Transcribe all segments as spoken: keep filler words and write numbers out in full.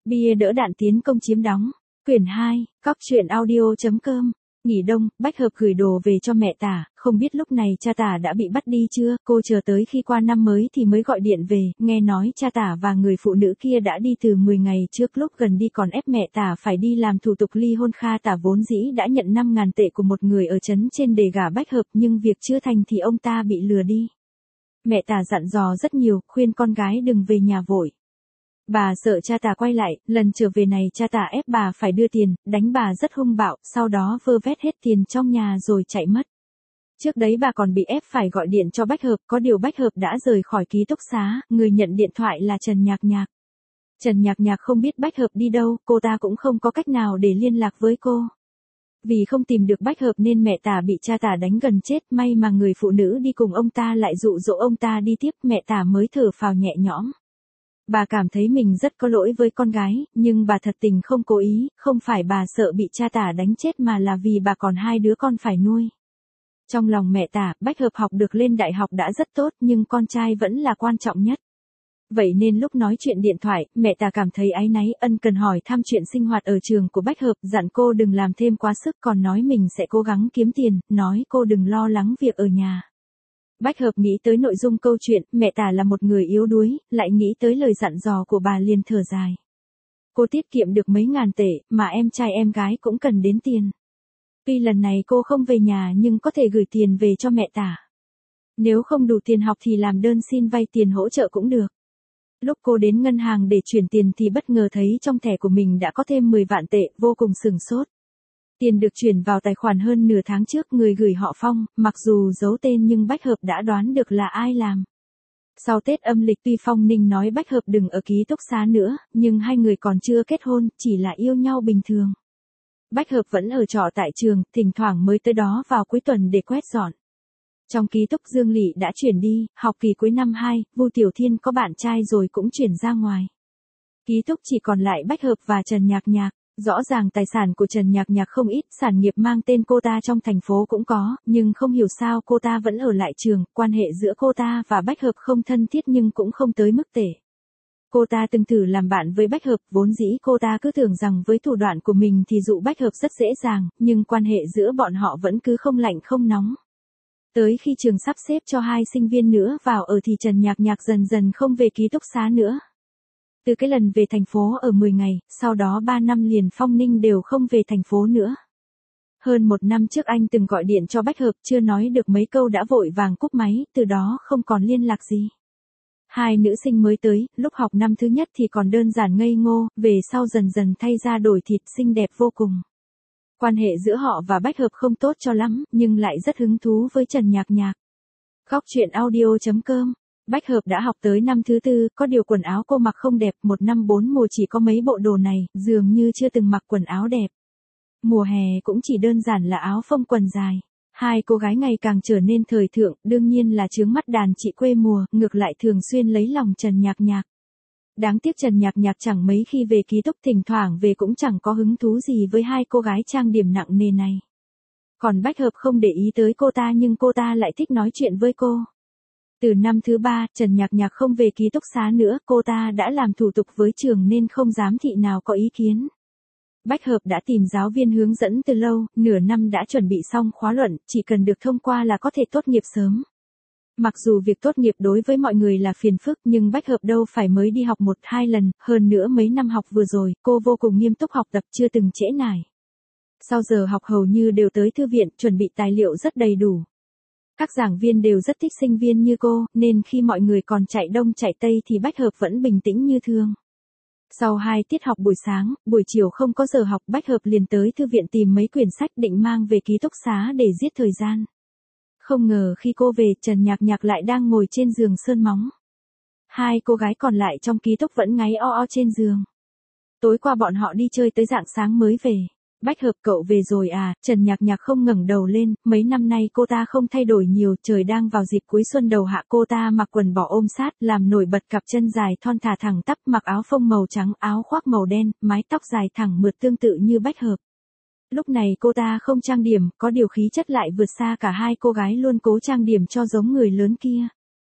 Bia đỡ đạn tiến công chiếm đóng. Quyển hai, cóc truyện audio.com. Nghỉ đông, Bách Hợp gửi đồ về cho mẹ Tả, không biết lúc này cha Tả đã bị bắt đi chưa, cô chờ tới khi qua năm mới thì mới gọi điện về, nghe nói cha Tả và người phụ nữ kia đã đi từ mười ngày trước, lúc gần đi còn ép mẹ Tả phải đi làm thủ tục ly hôn. Kha Tả vốn dĩ đã nhận năm ngàn tệ của một người ở trấn trên để gả Bách Hợp, nhưng việc chưa thành thì ông ta bị lừa đi. Mẹ Tả dặn dò rất nhiều, khuyên con gái đừng về nhà vội. Bà sợ cha Tả quay lại, lần trở về này cha Tả ép bà phải đưa tiền, đánh bà rất hung bạo, sau đó vơ vét hết tiền trong nhà rồi chạy mất. Trước đấy bà còn bị ép phải gọi điện cho Bách Hợp, có điều Bách Hợp đã rời khỏi ký túc xá, người nhận điện thoại là Trần Nhạc Nhạc. Trần Nhạc Nhạc không biết Bách Hợp đi đâu, cô ta cũng không có cách nào để liên lạc với cô. Vì không tìm được Bách Hợp nên mẹ Tả bị cha Tả đánh gần chết, may mà người phụ nữ đi cùng ông ta lại dụ dỗ ông ta đi tiếp, mẹ Tả mới thở phào nhẹ nhõm. Bà cảm thấy mình rất có lỗi với con gái, nhưng bà thật tình không cố ý, không phải bà sợ bị cha Tả đánh chết mà là vì bà còn hai đứa con phải nuôi. Trong lòng mẹ Tả, Bách Hợp học được lên đại học đã rất tốt, nhưng con trai vẫn là quan trọng nhất. Vậy nên lúc nói chuyện điện thoại, mẹ Tả cảm thấy áy náy, ân cần hỏi thăm chuyện sinh hoạt ở trường của Bách Hợp, dặn cô đừng làm thêm quá sức, còn nói mình sẽ cố gắng kiếm tiền, nói cô đừng lo lắng việc ở nhà. Bách Hợp nghĩ tới nội dung câu chuyện, mẹ Tả là một người yếu đuối, lại nghĩ tới lời dặn dò của bà liền thở dài. Cô tiết kiệm được mấy ngàn tệ, mà em trai em gái cũng cần đến tiền. Tuy lần này cô không về nhà nhưng có thể gửi tiền về cho mẹ Tả. Nếu không đủ tiền học thì làm đơn xin vay tiền hỗ trợ cũng được. Lúc cô đến ngân hàng để chuyển tiền thì bất ngờ thấy trong thẻ của mình đã có thêm mười vạn tệ, vô cùng sửng sốt. Tiền được chuyển vào tài khoản hơn nửa tháng trước, người gửi họ Phong, mặc dù giấu tên nhưng Bách Hợp đã đoán được là ai làm. Sau Tết âm lịch tuy Phong Ninh nói Bách Hợp đừng ở ký túc xá nữa, nhưng hai người còn chưa kết hôn, chỉ là yêu nhau bình thường. Bách Hợp vẫn ở trọ tại trường, thỉnh thoảng mới tới đó vào cuối tuần để quét dọn. Trong ký túc Dương Lị đã chuyển đi, học kỳ cuối năm hai, Vu Tiểu Thiên có bạn trai rồi cũng chuyển ra ngoài. Ký túc chỉ còn lại Bách Hợp và Trần Nhạc Nhạc. Rõ ràng tài sản của Trần Nhạc Nhạc không ít, sản nghiệp mang tên cô ta trong thành phố cũng có, nhưng không hiểu sao cô ta vẫn ở lại trường, quan hệ giữa cô ta và Bách Hợp không thân thiết nhưng cũng không tới mức tệ. Cô ta từng thử làm bạn với Bách Hợp, vốn dĩ cô ta cứ tưởng rằng với thủ đoạn của mình thì dụ Bách Hợp rất dễ dàng, nhưng quan hệ giữa bọn họ vẫn cứ không lạnh không nóng. Tới khi trường sắp xếp cho hai sinh viên nữa vào ở thì Trần Nhạc Nhạc dần dần không về ký túc xá nữa. Từ cái lần về thành phố ở mười ngày, sau đó ba năm liền Phong Ninh đều không về thành phố nữa. Hơn một năm trước anh từng gọi điện cho Bách Hợp, chưa nói được mấy câu đã vội vàng cúp máy, từ đó không còn liên lạc gì. Hai nữ sinh mới tới, lúc học năm thứ nhất thì còn đơn giản ngây ngô, về sau dần dần thay ra đổi thịt, xinh đẹp vô cùng. Quan hệ giữa họ và Bách Hợp không tốt cho lắm, nhưng lại rất hứng thú với Trần Nhạc Nhạc. Cóc truyện audio.com. Bách Hợp đã học tới năm thứ tư, có điều quần áo cô mặc không đẹp, một năm bốn mùa chỉ có mấy bộ đồ này, dường như chưa từng mặc quần áo đẹp. Mùa hè cũng chỉ đơn giản là áo phông quần dài. Hai cô gái ngày càng trở nên thời thượng, đương nhiên là chướng mắt đàn chị quê mùa, ngược lại thường xuyên lấy lòng Trần Nhạc Nhạc. Đáng tiếc Trần Nhạc Nhạc chẳng mấy khi về ký túc, thỉnh thoảng về cũng chẳng có hứng thú gì với hai cô gái trang điểm nặng nề này. Còn Bách Hợp không để ý tới cô ta nhưng cô ta lại thích nói chuyện với cô. Từ năm thứ ba, Trần Nhạc Nhạc không về ký túc xá nữa, cô ta đã làm thủ tục với trường nên không dám thị nào có ý kiến. Bách Hợp đã tìm giáo viên hướng dẫn từ lâu, nửa năm đã chuẩn bị xong khóa luận, chỉ cần được thông qua là có thể tốt nghiệp sớm. Mặc dù việc tốt nghiệp đối với mọi người là phiền phức nhưng Bách Hợp đâu phải mới đi học một hai lần, hơn nữa mấy năm học vừa rồi, cô vô cùng nghiêm túc học tập chưa từng trễ nải. Sau giờ học hầu như đều tới thư viện, chuẩn bị tài liệu rất đầy đủ. Các giảng viên đều rất thích sinh viên như cô, nên khi mọi người còn chạy đông chạy tây thì Bách Hợp vẫn bình tĩnh như thường. Sau hai tiết học buổi sáng, buổi chiều không có giờ học, Bách Hợp liền tới thư viện tìm mấy quyển sách định mang về ký túc xá để giết thời gian. Không ngờ khi cô về, Trần Nhạc Nhạc lại đang ngồi trên giường sơn móng. Hai cô gái còn lại trong ký túc vẫn ngáy o o trên giường. Tối qua bọn họ đi chơi tới rạng sáng mới về. Bách Hợp, cậu về rồi à? Trần Nhạc Nhạc không ngẩng đầu lên, mấy năm nay cô ta không thay đổi nhiều, trời đang vào dịp cuối xuân đầu hạ, cô ta mặc quần bò ôm sát, làm nổi bật cặp chân dài thon thả thẳng tắp, mặc áo phông màu trắng, áo khoác màu đen, mái tóc dài thẳng mượt tương tự như Bách Hợp. Lúc này cô ta không trang điểm, có điều khí chất lại vượt xa cả hai cô gái luôn cố trang điểm cho giống người lớn kia.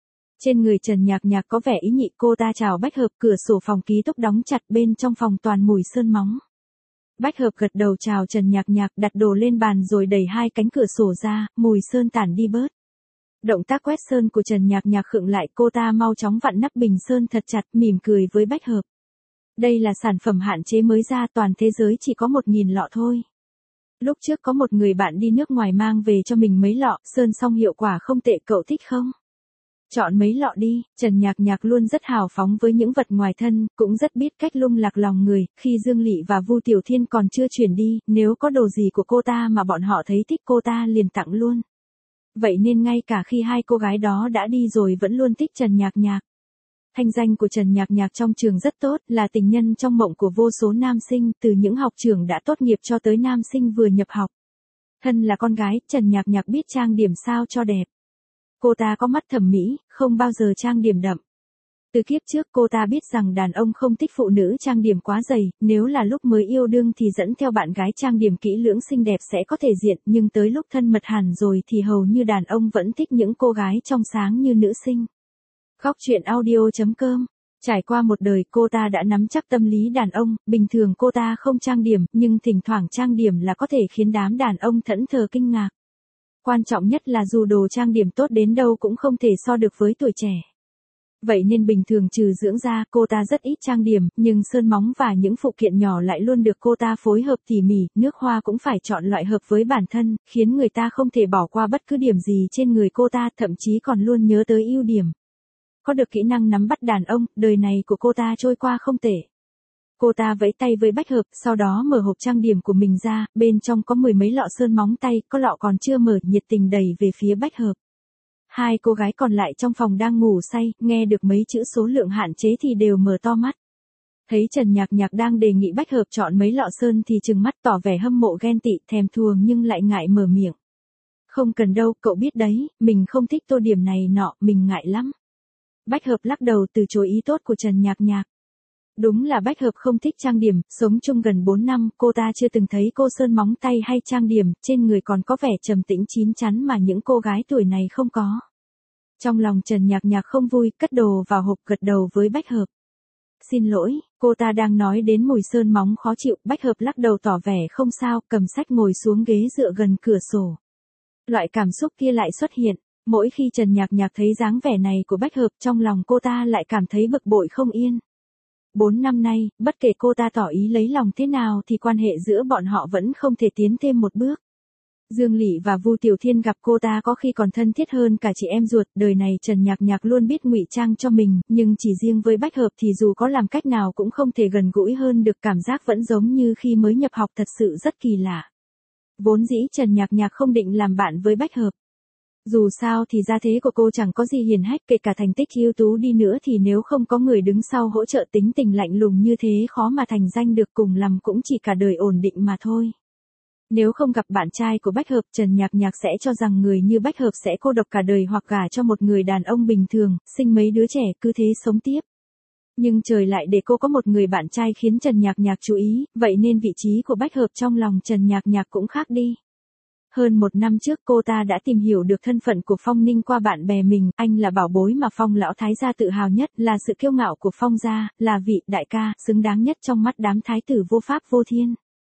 Trên người Trần Nhạc Nhạc có vẻ ý nhị, cô ta chào Bách Hợp, cửa sổ phòng ký túc đóng chặt, bên trong phòng toàn mùi sơn móng. Bách Hợp gật đầu chào Trần Nhạc Nhạc, đặt đồ lên bàn rồi đẩy hai cánh cửa sổ ra, mùi sơn tản đi bớt. Động tác quét sơn của Trần Nhạc Nhạc khựng lại, cô ta mau chóng vặn nắp bình sơn thật chặt, mỉm cười với Bách Hợp. Đây là sản phẩm hạn chế mới ra, toàn thế giới chỉ có một nghìn lọ thôi. Lúc trước có một người bạn đi nước ngoài mang về cho mình mấy lọ, sơn xong hiệu quả không tệ, cậu thích không? Chọn mấy lọ đi. Trần Nhạc Nhạc luôn rất hào phóng với những vật ngoài thân, cũng rất biết cách lung lạc lòng người, khi Dương Lị và Vu Tiểu Thiên còn chưa chuyển đi, nếu có đồ gì của cô ta mà bọn họ thấy thích cô ta liền tặng luôn. Vậy nên ngay cả khi hai cô gái đó đã đi rồi vẫn luôn thích Trần Nhạc Nhạc. Thanh danh của Trần Nhạc Nhạc trong trường rất tốt, là tình nhân trong mộng của vô số nam sinh, từ những học trưởng đã tốt nghiệp cho tới nam sinh vừa nhập học. Thân là con gái, Trần Nhạc Nhạc biết trang điểm sao cho đẹp. Cô ta có mắt thẩm mỹ, không bao giờ trang điểm đậm. Từ kiếp trước cô ta biết rằng đàn ông không thích phụ nữ trang điểm quá dày, nếu là lúc mới yêu đương thì dẫn theo bạn gái trang điểm kỹ lưỡng xinh đẹp sẽ có thể diện, nhưng tới lúc thân mật hẳn rồi thì hầu như đàn ông vẫn thích những cô gái trong sáng như nữ sinh. Góc truyện audio chấm com. Trải qua một đời, cô ta đã nắm chắc tâm lý đàn ông, bình thường cô ta không trang điểm, nhưng thỉnh thoảng trang điểm là có thể khiến đám đàn ông thẫn thờ kinh ngạc. Quan trọng nhất là dù đồ trang điểm tốt đến đâu cũng không thể so được với tuổi trẻ. Vậy nên bình thường trừ dưỡng da, cô ta rất ít trang điểm, nhưng sơn móng và những phụ kiện nhỏ lại luôn được cô ta phối hợp tỉ mỉ, nước hoa cũng phải chọn loại hợp với bản thân, khiến người ta không thể bỏ qua bất cứ điểm gì trên người cô ta, thậm chí còn luôn nhớ tới ưu điểm. Có được kỹ năng nắm bắt đàn ông, đời này của cô ta trôi qua không tệ. Cô ta vẫy tay với Bách Hợp, sau đó mở hộp trang điểm của mình ra, bên trong có mười mấy lọ sơn móng tay, có lọ còn chưa mở, nhiệt tình đẩy về phía Bách Hợp. Hai cô gái còn lại trong phòng đang ngủ say, nghe được mấy chữ số lượng hạn chế thì đều mở to mắt. Thấy Trần Nhạc Nhạc đang đề nghị Bách Hợp chọn mấy lọ sơn thì trừng mắt tỏ vẻ hâm mộ ghen tị, thèm thuồng nhưng lại ngại mở miệng. Không cần đâu, cậu biết đấy, mình không thích tô điểm này nọ, mình ngại lắm. Bách Hợp lắc đầu từ chối ý tốt của Trần Nhạc Nhạc. Đúng là Bách Hợp không thích trang điểm, sống chung gần bốn năm, cô ta chưa từng thấy cô sơn móng tay hay trang điểm, trên người còn có vẻ trầm tĩnh chín chắn mà những cô gái tuổi này không có. Trong lòng Trần Nhạc Nhạc không vui, cất đồ vào hộp, gật đầu với Bách Hợp. Xin lỗi, cô ta đang nói đến mùi sơn móng khó chịu, Bách Hợp lắc đầu tỏ vẻ không sao, cầm sách ngồi xuống ghế dựa gần cửa sổ. Loại cảm xúc kia lại xuất hiện. Mỗi khi Trần Nhạc Nhạc thấy dáng vẻ này của Bách Hợp, trong lòng cô ta lại cảm thấy bực bội không yên. Bốn năm nay, bất kể cô ta tỏ ý lấy lòng thế nào thì quan hệ giữa bọn họ vẫn không thể tiến thêm một bước. Dương Lị và Vu Tiểu Thiên gặp cô ta có khi còn thân thiết hơn cả chị em ruột, đời này Trần Nhạc Nhạc luôn biết ngụy trang cho mình, nhưng chỉ riêng với Bách Hợp thì dù có làm cách nào cũng không thể gần gũi hơn được, cảm giác vẫn giống như khi mới nhập học, thật sự rất kỳ lạ. Vốn dĩ Trần Nhạc Nhạc không định làm bạn với Bách Hợp. Dù sao thì gia thế của cô chẳng có gì hiển hách, kể cả thành tích ưu tú đi nữa thì nếu không có người đứng sau hỗ trợ, tính tình lạnh lùng như thế khó mà thành danh được, cùng lắm cũng chỉ cả đời ổn định mà thôi. Nếu không gặp bạn trai của Bách Hợp, Trần Nhạc Nhạc sẽ cho rằng người như Bách Hợp sẽ cô độc cả đời hoặc gả cho một người đàn ông bình thường, sinh mấy đứa trẻ, cứ thế sống tiếp. Nhưng trời lại để cô có một người bạn trai khiến Trần Nhạc Nhạc chú ý, vậy nên vị trí của Bách Hợp trong lòng Trần Nhạc Nhạc cũng khác đi. Hơn một năm trước cô ta đã tìm hiểu được thân phận của Phong Ninh qua bạn bè mình, anh là bảo bối mà Phong lão thái gia tự hào nhất, là sự kiêu ngạo của Phong gia, là vị đại ca, xứng đáng nhất trong mắt đám thái tử vô pháp vô thiên.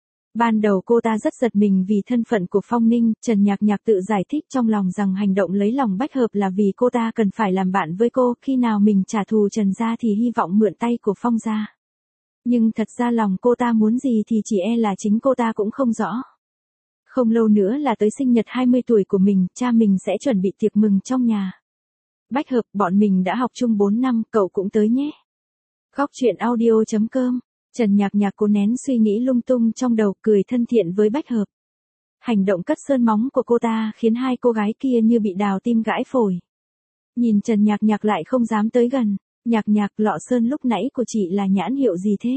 Ban đầu cô ta rất giật mình vì thân phận của Phong Ninh, Trần Nhạc Nhạc tự giải thích trong lòng rằng hành động lấy lòng Bách Hợp là vì cô ta cần phải làm bạn với cô, khi nào mình trả thù Trần gia thì hy vọng mượn tay của Phong gia. Nhưng thật ra lòng cô ta muốn gì thì chỉ e là chính cô ta cũng không rõ. Không lâu nữa là tới sinh nhật hai mươi tuổi của mình, cha mình sẽ chuẩn bị tiệc mừng trong nhà. Bách Hợp, bọn mình đã học chung bốn năm, cậu cũng tới nhé. Góc truyện audio chấm com. Trần Nhạc Nhạc cố nén suy nghĩ lung tung trong đầu, cười thân thiện với Bách Hợp. Hành động cất sơn móng của cô ta khiến hai cô gái kia như bị đào tim gãi phổi. Nhìn Trần Nhạc Nhạc lại không dám tới gần. Nhạc Nhạc, lọ sơn lúc nãy của chị là nhãn hiệu gì thế?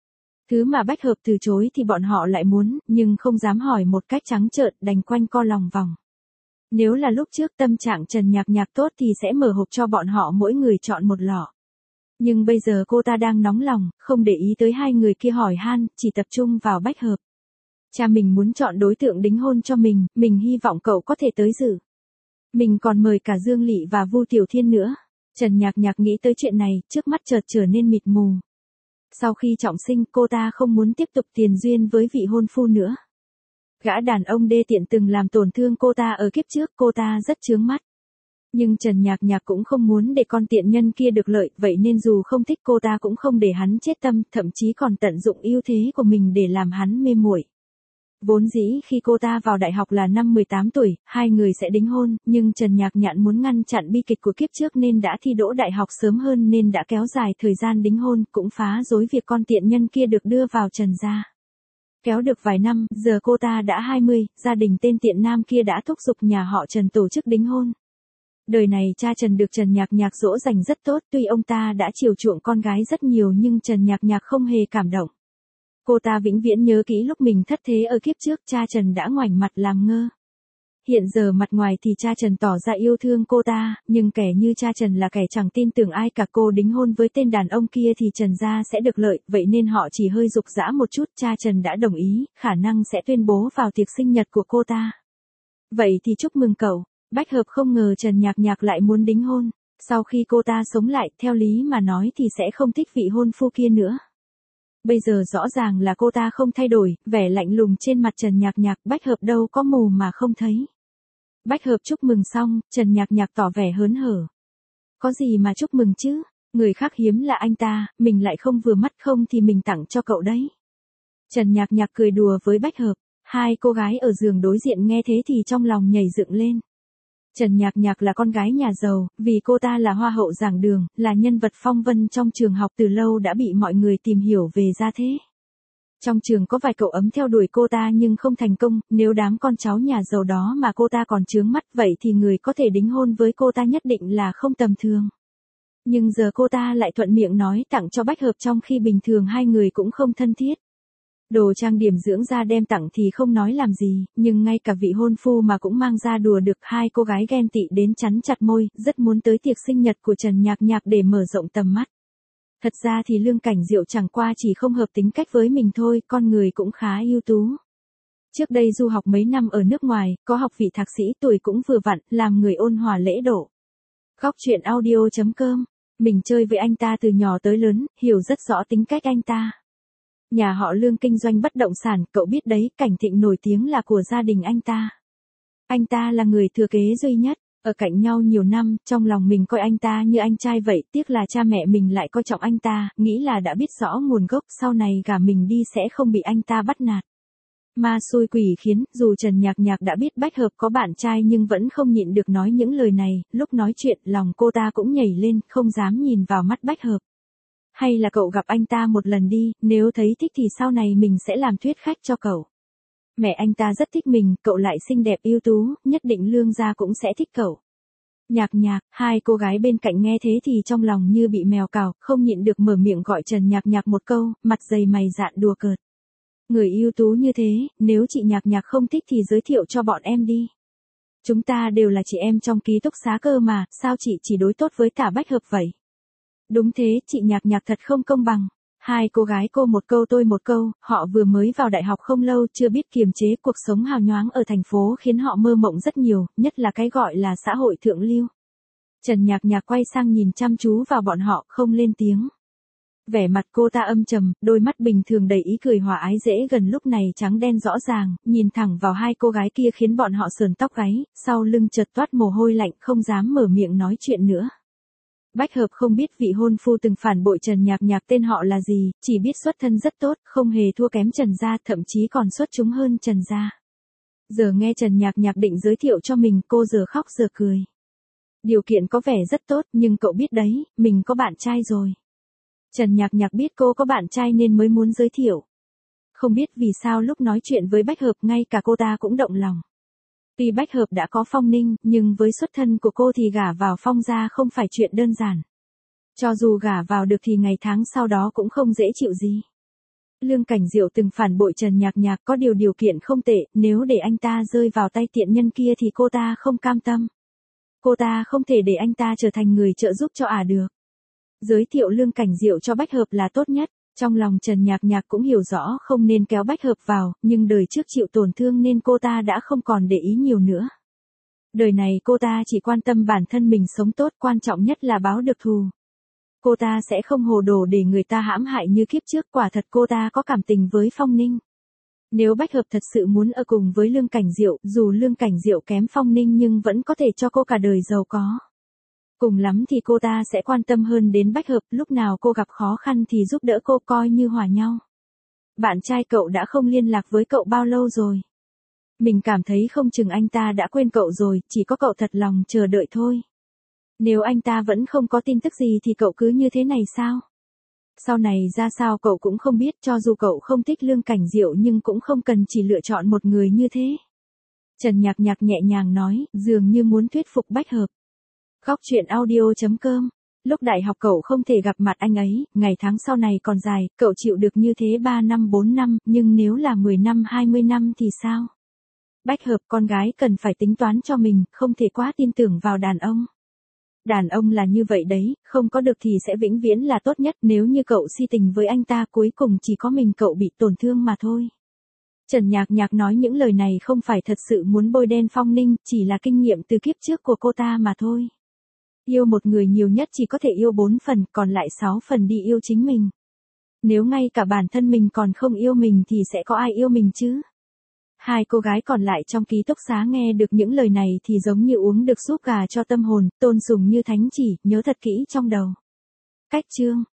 Thứ mà Bách Hợp từ chối thì bọn họ lại muốn, nhưng không dám hỏi một cách trắng trợn, đành quanh co lòng vòng. Nếu là lúc trước tâm trạng Trần Nhạc Nhạc tốt thì sẽ mở hộp cho bọn họ mỗi người chọn một lọ. Nhưng bây giờ cô ta đang nóng lòng, không để ý tới hai người kia hỏi han, chỉ tập trung vào Bách Hợp. Cha mình muốn chọn đối tượng đính hôn cho mình, mình hy vọng cậu có thể tới dự. Mình còn mời cả Dương Lị và Vu Tiểu Thiên nữa. Trần Nhạc Nhạc nghĩ tới chuyện này, trước mắt chợt trở nên mịt mù. Sau khi trọng sinh, cô ta không muốn tiếp tục tiền duyên với vị hôn phu nữa. Gã đàn ông đê tiện từng làm tổn thương cô ta ở kiếp trước, cô ta rất chướng mắt. Nhưng Trần Nhạc Nhạc cũng không muốn để con tiện nhân kia được lợi, vậy nên dù không thích cô ta cũng không để hắn chết tâm, thậm chí còn tận dụng ưu thế của mình để làm hắn mê muội. Vốn dĩ khi cô ta vào đại học là năm mười tám tuổi, hai người sẽ đính hôn, nhưng Trần Nhạc Nhạc muốn ngăn chặn bi kịch của kiếp trước nên đã thi đỗ đại học sớm hơn nên đã kéo dài thời gian đính hôn, cũng phá rối việc con tiện nhân kia được đưa vào Trần gia. Kéo được vài năm, giờ cô ta đã hai mươi, gia đình tên tiện nam kia đã thúc giục nhà họ Trần tổ chức đính hôn. Đời này cha Trần được Trần Nhạc Nhạc dỗ dành rất tốt, tuy ông ta đã chiều chuộng con gái rất nhiều nhưng Trần Nhạc Nhạc không hề cảm động. Cô ta vĩnh viễn nhớ kỹ lúc mình thất thế ở kiếp trước, cha Trần đã ngoảnh mặt làm ngơ. Hiện giờ mặt ngoài thì cha Trần tỏ ra yêu thương cô ta, nhưng kẻ như cha Trần là kẻ chẳng tin tưởng ai cả. Cô đính hôn với tên đàn ông kia thì Trần gia sẽ được lợi, vậy nên họ chỉ hơi giục giã một chút, cha Trần đã đồng ý, khả năng sẽ tuyên bố vào tiệc sinh nhật của cô ta. Vậy thì chúc mừng cậu. Bách Hợp không ngờ Trần Nhạc Nhạc lại muốn đính hôn. Sau khi cô ta sống lại, theo lý mà nói thì sẽ không thích vị hôn phu kia nữa. Bây giờ rõ ràng là cô ta không thay đổi, vẻ lạnh lùng trên mặt Trần Nhạc Nhạc, Bách Hợp đâu có mù mà không thấy. Bách Hợp chúc mừng xong, Trần Nhạc Nhạc tỏ vẻ hớn hở. Có gì mà chúc mừng chứ, người khác hiếm là anh ta, mình lại không vừa mắt, không thì mình tặng cho cậu đấy. Trần Nhạc Nhạc cười đùa với Bách Hợp, hai cô gái ở giường đối diện nghe thế thì trong lòng nhảy dựng lên. Trần Nhạc Nhạc là con gái nhà giàu, vì cô ta là hoa hậu giảng đường, là nhân vật phong vân trong trường học, từ lâu đã bị mọi người tìm hiểu về gia thế. Trong trường có vài cậu ấm theo đuổi cô ta nhưng không thành công, nếu đám con cháu nhà giàu đó mà cô ta còn chướng mắt, vậy thì người có thể đính hôn với cô ta nhất định là không tầm thường. Nhưng giờ cô ta lại thuận miệng nói tặng cho Bách Hợp trong khi bình thường hai người cũng không thân thiết. Đồ trang điểm dưỡng da đem tặng thì không nói làm gì, nhưng ngay cả vị hôn phu mà cũng mang ra đùa được, hai cô gái ghen tị đến chắn chặt môi, rất muốn tới tiệc sinh nhật của Trần Nhạc Nhạc để mở rộng tầm mắt. Thật ra thì Lương Cảnh Diệu chẳng qua chỉ không hợp tính cách với mình thôi, con người cũng khá ưu tú. Trước đây du học mấy năm ở nước ngoài, có học vị thạc sĩ, tuổi cũng vừa vặn, làm người ôn hòa lễ độ. Góc truyện audio chấm com, mình chơi với anh ta từ nhỏ tới lớn, hiểu rất rõ tính cách anh ta. Nhà họ Lương kinh doanh bất động sản, cậu biết đấy, Cảnh Thịnh nổi tiếng là của gia đình anh ta. Anh ta là người thừa kế duy nhất, ở cạnh nhau nhiều năm, trong lòng mình coi anh ta như anh trai vậy, tiếc là cha mẹ mình lại coi trọng anh ta, nghĩ là đã biết rõ nguồn gốc, sau này gả mình đi sẽ không bị anh ta bắt nạt. Ma xui quỷ khiến, dù Trần Nhạc Nhạc đã biết Bách Hợp có bạn trai nhưng vẫn không nhịn được nói những lời này, lúc nói chuyện, lòng cô ta cũng nhảy lên, không dám nhìn vào mắt Bách Hợp. Hay là cậu gặp anh ta một lần đi, nếu thấy thích thì sau này mình sẽ làm thuyết khách cho cậu. Mẹ anh ta rất thích mình, cậu lại xinh đẹp ưu tú, nhất định Lương gia cũng sẽ thích cậu. Nhạc Nhạc, hai cô gái bên cạnh nghe thế thì trong lòng như bị mèo cào, không nhịn được mở miệng gọi Trần Nhạc Nhạc một câu, mặt dày mày dạn đùa cợt. Người ưu tú như thế, nếu chị Nhạc Nhạc không thích thì giới thiệu cho bọn em đi. Chúng ta đều là chị em trong ký túc xá cơ mà, sao chị chỉ đối tốt với cả Bách Hợp vậy? Đúng thế, chị Nhạc Nhạc thật không công bằng. Hai cô gái cô một câu tôi một câu, họ vừa mới vào đại học không lâu, chưa biết kiềm chế, cuộc sống hào nhoáng ở thành phố khiến họ mơ mộng rất nhiều, nhất là cái gọi là xã hội thượng lưu. Trần Nhạc Nhạc quay sang nhìn chăm chú vào bọn họ, không lên tiếng. Vẻ mặt cô ta âm trầm, đôi mắt bình thường đầy ý cười hòa ái dễ gần lúc này trắng đen rõ ràng, nhìn thẳng vào hai cô gái kia khiến bọn họ sườn tóc gáy, sau lưng chợt toát mồ hôi lạnh, không dám mở miệng nói chuyện nữa. Bách Hợp không biết vị hôn phu từng phản bội Trần Nhạc Nhạc tên họ là gì, chỉ biết xuất thân rất tốt, không hề thua kém Trần gia, thậm chí còn xuất chúng hơn Trần gia. Giờ nghe Trần Nhạc Nhạc định giới thiệu cho mình, cô giờ khóc giờ cười. Điều kiện có vẻ rất tốt, nhưng cậu biết đấy, mình có bạn trai rồi. Trần Nhạc Nhạc biết cô có bạn trai nên mới muốn giới thiệu. Không biết vì sao lúc nói chuyện với Bách Hợp ngay cả cô ta cũng động lòng. Tuy Bách Hợp đã có Phong Ninh, nhưng với xuất thân của cô thì gả vào Phong gia không phải chuyện đơn giản. Cho dù gả vào được thì ngày tháng sau đó cũng không dễ chịu gì. Lương Cảnh Diệu từng phản bội Trần Nhạc Nhạc, có điều điều kiện không tệ, nếu để anh ta rơi vào tay tiện nhân kia thì cô ta không cam tâm. Cô ta không thể để anh ta trở thành người trợ giúp cho ả được. Giới thiệu Lương Cảnh Diệu cho Bách Hợp là tốt nhất. Trong lòng Trần Nhạc Nhạc cũng hiểu rõ không nên kéo Bách Hợp vào, nhưng đời trước chịu tổn thương nên cô ta đã không còn để ý nhiều nữa. Đời này cô ta chỉ quan tâm bản thân mình sống tốt, quan trọng nhất là báo được thù. Cô ta sẽ không hồ đồ để người ta hãm hại như kiếp trước, quả thật cô ta có cảm tình với Phong Ninh. Nếu Bách Hợp thật sự muốn ở cùng với Lương Cảnh Diệu, dù Lương Cảnh Diệu kém Phong Ninh nhưng vẫn có thể cho cô cả đời giàu có. Cùng lắm thì cô ta sẽ quan tâm hơn đến Bách Hợp, lúc nào cô gặp khó khăn thì giúp đỡ cô, coi như hòa nhau. Bạn trai cậu đã không liên lạc với cậu bao lâu rồi? Mình cảm thấy không chừng anh ta đã quên cậu rồi, chỉ có cậu thật lòng chờ đợi thôi. Nếu anh ta vẫn không có tin tức gì thì cậu cứ như thế này sao? Sau này ra sao cậu cũng không biết, cho dù cậu không thích Lương Cảnh Diệu nhưng cũng không cần chỉ lựa chọn một người như thế. Trần Nhạc Nhạc nhẹ nhàng nói, dường như muốn thuyết phục Bách Hợp. Góc truyện audio chấm com. Lúc đại học cậu không thể gặp mặt anh ấy, ngày tháng sau này còn dài, cậu chịu được như thế ba năm bốn năm, nhưng nếu là mười năm hai mươi năm thì sao? Bách Hợp, con gái cần phải tính toán cho mình, không thể quá tin tưởng vào đàn ông. Đàn ông là như vậy đấy, không có được thì sẽ vĩnh viễn là tốt nhất, nếu như cậu si tình với anh ta cuối cùng chỉ có mình cậu bị tổn thương mà thôi. Trần Nhạc Nhạc nói những lời này không phải thật sự muốn bôi đen Phong Ninh, chỉ là kinh nghiệm từ kiếp trước của cô ta mà thôi. Yêu một người nhiều nhất chỉ có thể yêu bốn phần, còn lại sáu phần đi yêu chính mình. Nếu ngay cả bản thân mình còn không yêu mình thì sẽ có ai yêu mình chứ? Hai cô gái còn lại trong ký túc xá nghe được những lời này thì giống như uống được súp gà cho tâm hồn, tôn sùng như thánh chỉ, nhớ thật kỹ trong đầu. Cách chương